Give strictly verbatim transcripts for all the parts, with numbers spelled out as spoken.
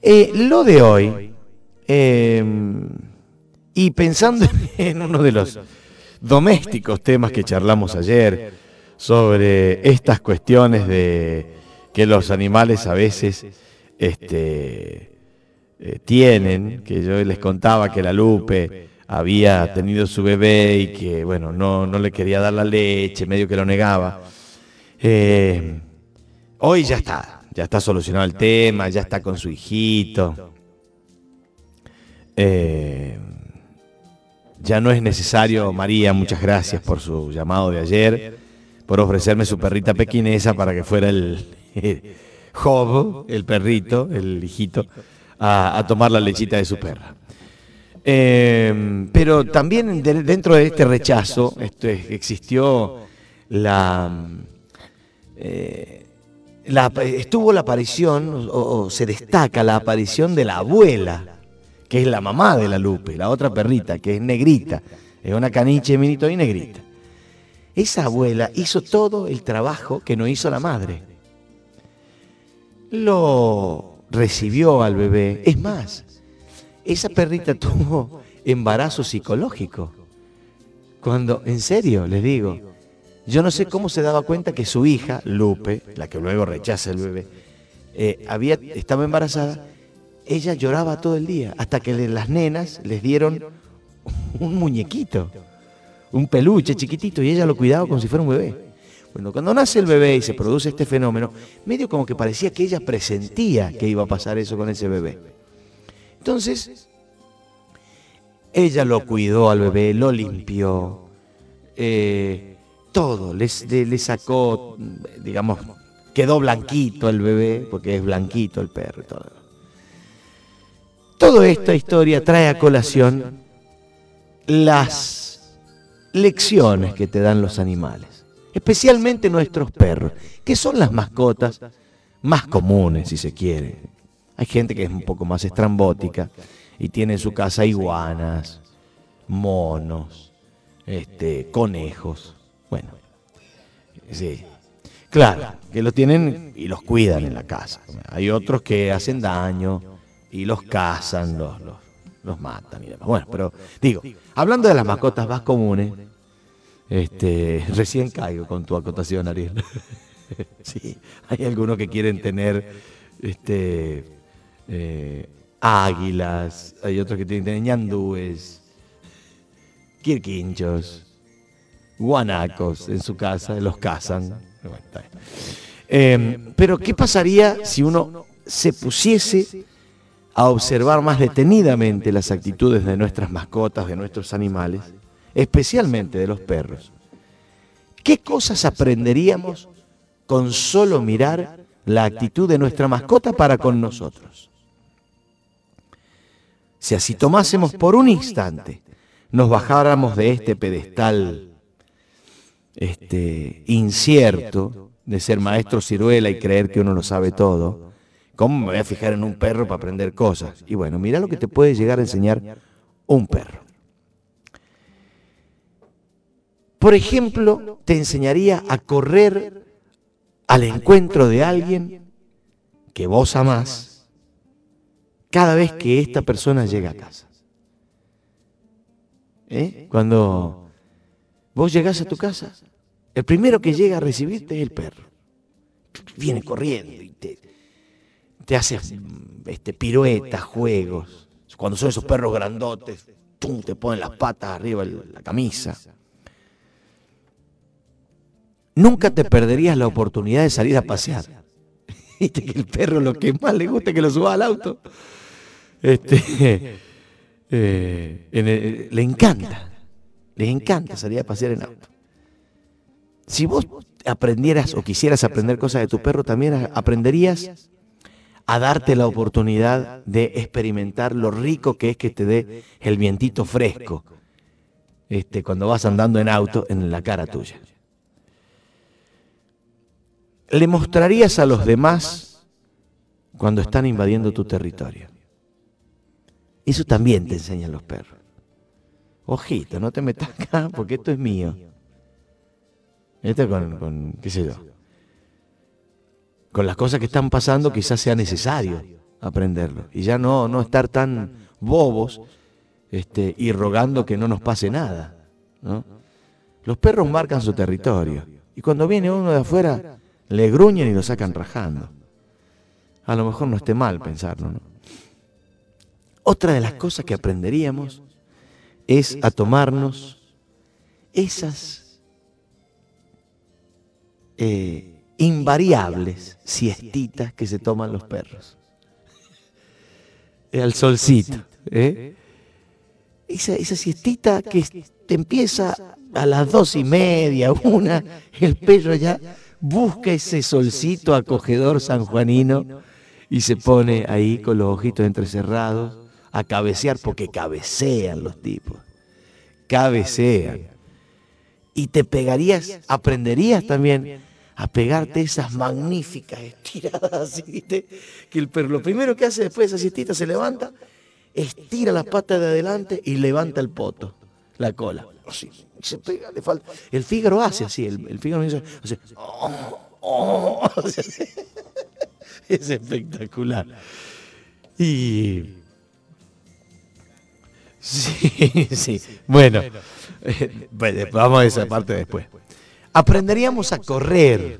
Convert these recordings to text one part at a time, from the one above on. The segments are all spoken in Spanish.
Eh, lo de hoy, eh, y pensando en uno de los domésticos temas que charlamos ayer, sobre estas cuestiones de que los animales a veces este, eh, tienen, que yo les contaba que la Lupe había tenido su bebé y que, bueno, no, no le quería dar la leche, medio que lo negaba. Eh, hoy ya está, ya está solucionado el tema, ya está con su hijito. Eh, ya no es necesario, María, muchas gracias por su llamado de ayer, por ofrecerme su perrita pequinesa para que fuera el eh, Job, el perrito, el hijito, a, a tomar la lechita de su perra. Eh, pero también de, dentro de este rechazo esto es, existió la, eh, la... estuvo la aparición, o, o se destaca la aparición de la abuela, que es la mamá de la Lupe, la otra perrita, que es negrita, es una caniche minito y negrita. Esa abuela hizo todo el trabajo que no hizo la madre. Lo recibió al bebé. Es más, esa perrita tuvo embarazo psicológico. Cuando, en serio, les digo, yo no sé cómo se daba cuenta que su hija, Lupe, la que luego rechaza el bebé, eh, había, estaba embarazada. Ella lloraba todo el día, hasta que las nenas les dieron un muñequito, un peluche chiquitito, y ella lo cuidaba como si fuera un bebé. Bueno, cuando nace el bebé y se produce este fenómeno, medio como que parecía que ella presentía que iba a pasar eso con ese bebé. Entonces, ella lo cuidó al bebé, lo limpió, eh, todo, le, le sacó, digamos, quedó blanquito el bebé, porque es blanquito el perro y todo. Toda esta historia trae a colación las lecciones que te dan los animales, especialmente nuestros perros, que son las mascotas más comunes, si se quiere. Hay gente que es un poco más estrambótica y tiene en su casa iguanas, monos, este, conejos. Bueno, sí, claro, que los tienen y los cuidan en la casa. Hay otros que hacen daño y los cazan, los, los, los matan y demás. Bueno, pero digo, hablando de las mascotas más comunes, este, recién caigo con tu acotación, Ariel. Sí, hay algunos que quieren tener este, eh, águilas, hay otros que quieren tener ñandúes, quirquinchos, guanacos en su casa, los cazan. Bueno, está bien. Eh, pero, ¿qué pasaría si uno se pusiese a observar más detenidamente las actitudes de nuestras mascotas, de nuestros animales, especialmente de los perros? ¿Qué cosas aprenderíamos con solo mirar la actitud de nuestra mascota para con nosotros? Si así tomásemos por un instante, nos bajáramos de este pedestal este, incierto de ser maestro ciruela y creer que uno lo sabe todo, ¿cómo me voy a fijar en un perro para aprender cosas? Y bueno, mira lo que te puede llegar a enseñar un perro. Por ejemplo, te enseñaría a correr al encuentro de alguien que vos amás cada vez que esta persona llega a casa. ¿Eh? Cuando vos llegás a tu casa, el primero que llega a recibirte es el perro. Viene corriendo y te... te hace este, piruetas, juegos. Cuando son esos perros grandotes, ¡tum!, te ponen las patas arriba de la camisa. Nunca te perderías la oportunidad de salir a pasear. Viste que el perro lo que más le gusta es que lo suba al auto. Este, eh, en el, le encanta, les encanta salir a pasear en auto. Si vos aprendieras o quisieras aprender cosas de tu perro, también aprenderías a darte la oportunidad de experimentar lo rico que es que te dé el vientito fresco este, cuando vas andando en auto en la cara tuya. Le mostrarías a los demás cuando están invadiendo tu territorio. Eso también te enseñan los perros. Ojito, no te metas acá porque esto es mío. Esto con, con qué sé yo, con las cosas que están pasando quizás sea necesario aprenderlo. Y ya no, no estar tan bobos este, y rogando que no nos pase nada, ¿no? Los perros marcan su territorio. Y cuando viene uno de afuera, le gruñen y lo sacan rajando. A lo mejor no esté mal pensarlo, ¿no? Otra de las cosas que aprenderíamos es a tomarnos esas eh, invariables siestitas que se toman los perros. Al solcito, ¿eh? Esa, esa siestita que te empieza a las dos y media, una, el perro ya busca ese solcito acogedor sanjuanino y se pone ahí con los ojitos entrecerrados a cabecear, porque cabecean los tipos, cabecean. Y te pegarías, aprenderías también a pegarte esas magníficas estiradas así, ¿viste? Que el perro lo primero que hace después de esa siestita se levanta, estira las patas de adelante y levanta el poto, la cola. Así, se pega, le falta. El Fígaro hace así, el, el Fígaro dice así, oh, oh, es espectacular. Y sí, sí, bueno, eh, vamos a esa parte después. Aprenderíamos a correr,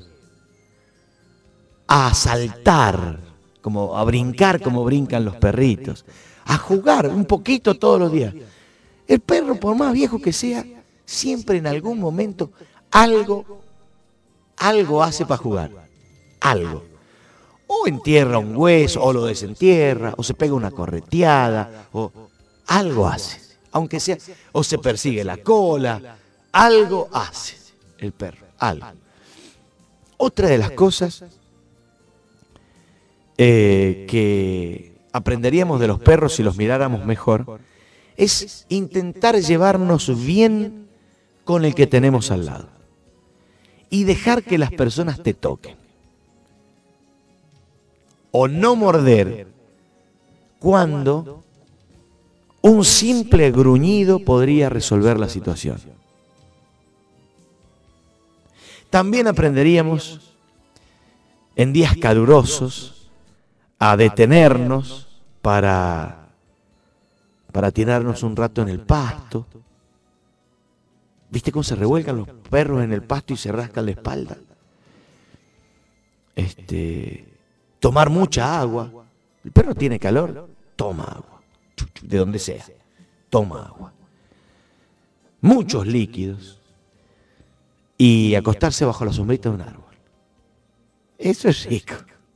a saltar, como a brincar como brincan los perritos, a jugar un poquito todos los días. El perro, por más viejo que sea, siempre en algún momento algo, algo hace para jugar, algo. O entierra un hueso, o lo desentierra, o se pega una correteada, o algo hace, aunque sea, o se persigue la cola, algo hace el perro, algo. Otra de las cosas eh, que aprenderíamos de los perros si los miráramos mejor es intentar llevarnos bien con el que tenemos al lado y dejar que las personas te toquen. O no morder cuando un simple gruñido podría resolver la situación. También aprenderíamos en días calurosos a detenernos para, para tirarnos un rato en el pasto. ¿Viste cómo se revuelcan los perros en el pasto y se rascan la espalda? Este, tomar mucha agua. El perro tiene calor, toma agua, de donde sea, toma agua. Muchos líquidos. Y acostarse bajo la sombrita de un árbol. Eso es rico.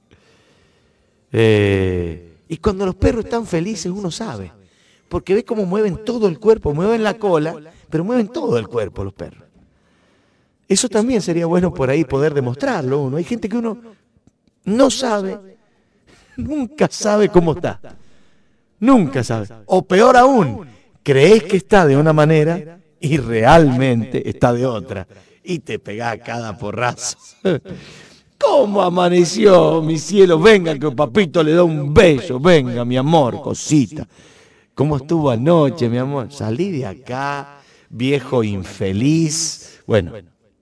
Eh, y cuando los perros están felices uno sabe, porque ve cómo mueven todo el cuerpo, mueven la cola, pero mueven todo el cuerpo los perros. Eso también sería bueno por ahí poder demostrarlo uno. Hay gente que uno no sabe, nunca sabe cómo está. Nunca sabe. O peor aún, crees que está de una manera y realmente está de otra. Y te pegás cada porrazo. ¿Cómo amaneció, mi cielo? Venga, que papito le da un beso. Venga, mi amor, cosita. ¿Cómo estuvo anoche, mi amor? Salí de acá, viejo infeliz. Bueno,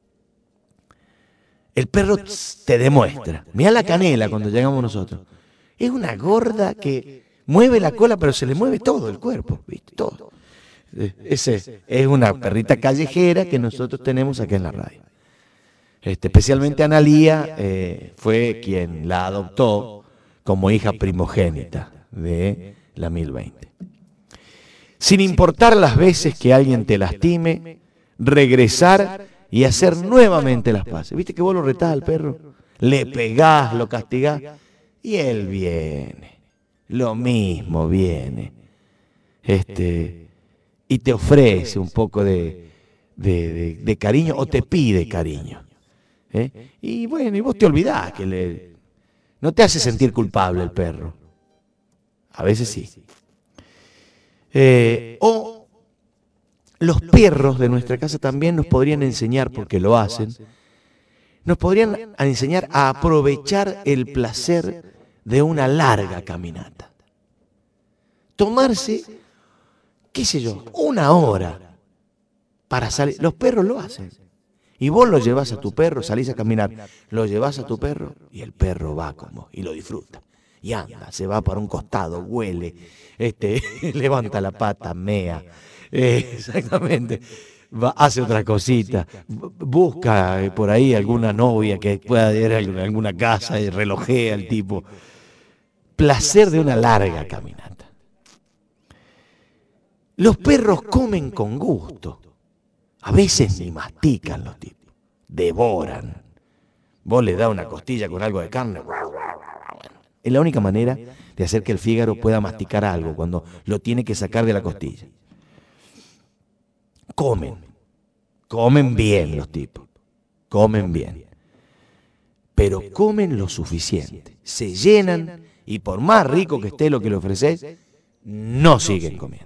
el perro te demuestra. Mirá la Canela cuando llegamos nosotros. Es una gorda que mueve la cola, pero se le mueve todo el cuerpo, ¿viste? Todo. Ese es una perrita callejera que nosotros tenemos aquí en la radio. Este, especialmente Analía eh, fue quien la adoptó como hija primogénita de la mil veinte. Sin importar las veces que alguien te lastime, regresar y hacer nuevamente las paces. ¿Viste que vos lo retás al perro? Le pegás, lo castigás y él viene. Lo mismo viene. Este... y te ofrece un poco de, de, de, de cariño o te pide cariño. ¿Eh? Y bueno, y vos te olvidás que le, no te hace sentir culpable el perro. A veces sí. Eh, o los perros de nuestra casa también nos podrían enseñar, porque lo hacen, nos podrían enseñar a aprovechar el placer de una larga caminata. Tomarse, qué sé yo, una hora para salir. Los perros lo hacen. Y vos lo llevas a tu perro, salís a caminar, lo llevas a tu perro y el perro va como y lo disfruta. Y anda, se va para un costado, huele, este, levanta la pata, mea. Eh, exactamente. Va, hace otra cosita. Busca eh, por ahí alguna novia que pueda ir a alguna casa y relojea al tipo. Placer de una larga caminata. Los perros comen con gusto. A veces ni mastican los tipos. Devoran. Vos le das una costilla con algo de carne. Es la única manera de hacer que el Fígaro pueda masticar algo cuando lo tiene que sacar de la costilla. Comen. Comen bien los tipos. Comen bien. Pero comen lo suficiente. Se llenan y por más rico que esté lo que le ofreces, no siguen comiendo.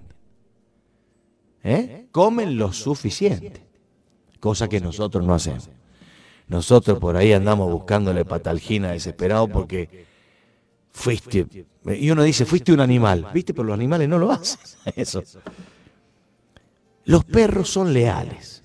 ¿Eh? Comen lo suficiente. Cosa que nosotros no hacemos. Nosotros por ahí andamos buscándole patalgina desesperado porque fuiste, y uno dice, fuiste un animal, ¿viste? Pero los animales no lo hacen. Eso. Los perros son leales.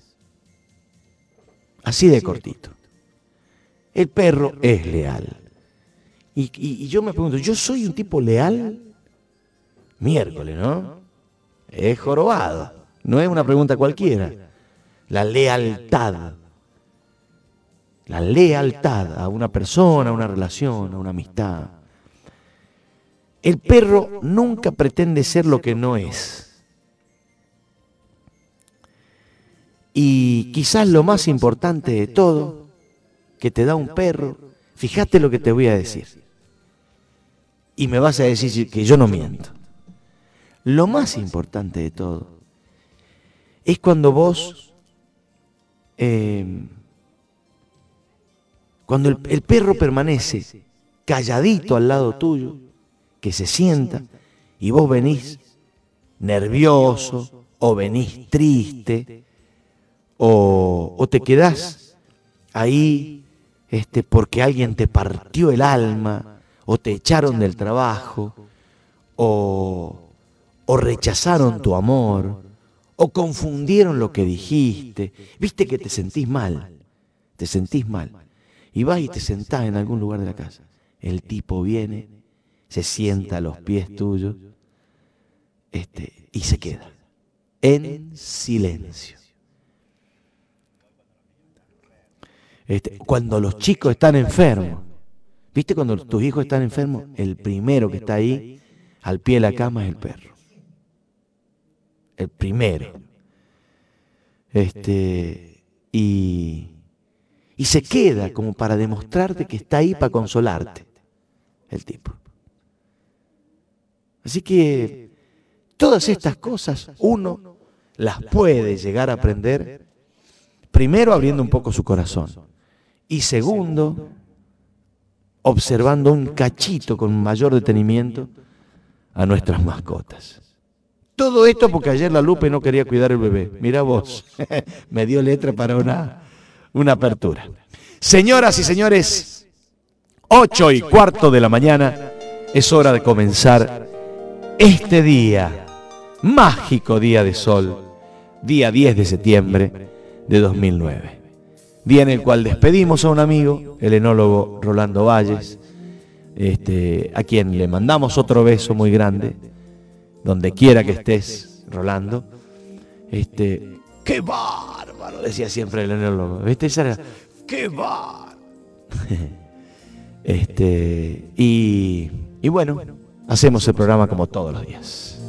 Así de cortito. El perro es leal. Y, y, y yo me pregunto, ¿yo soy un tipo leal? Miércoles, ¿no? Es jorobado. No es una pregunta cualquiera. La lealtad. La lealtad a una persona, a una relación, a una amistad. El perro nunca pretende ser lo que no es. Y quizás lo más importante de todo que te da un perro, fíjate lo que te voy a decir. Y me vas a decir que yo no miento. Lo más importante de todo es cuando vos, eh, cuando el, el perro permanece calladito al lado tuyo, que se sienta y vos venís nervioso o venís triste o, o te quedás ahí este, porque alguien te partió el alma o te echaron del trabajo o, o rechazaron tu amor o confundieron lo que dijiste, viste que te sentís mal, te sentís mal y vas y te sentás en algún lugar de la casa. El tipo viene, se sienta a los pies tuyos este, y se queda en silencio. Este, cuando los chicos están enfermos, ¿viste cuando tus hijos están enfermos? El primero que está ahí al pie de la cama es el perro. El primero. Este, y, y se queda como para demostrarte que está ahí para consolarte, el tipo. Así que todas estas cosas uno las puede llegar a aprender, primero abriendo un poco su corazón y segundo observando un cachito con mayor detenimiento a nuestras mascotas. Todo esto porque ayer la Lupe no quería cuidar el bebé. Mira vos, me dio letra para una, una apertura. Señoras y señores, ocho y cuarto de la mañana, es hora de comenzar este día, mágico día de sol, día diez de septiembre de dos mil nueve. Día en el cual despedimos a un amigo, el enólogo Rolando Valles, este, a quien le mandamos otro beso muy grande, donde quiera que estés, Rolando. Este, ¡qué bárbaro! Decía siempre el enólogo. ¿Viste? Esa era, ¡qué bárbaro! este, y, y bueno, hacemos el programa como todos los días.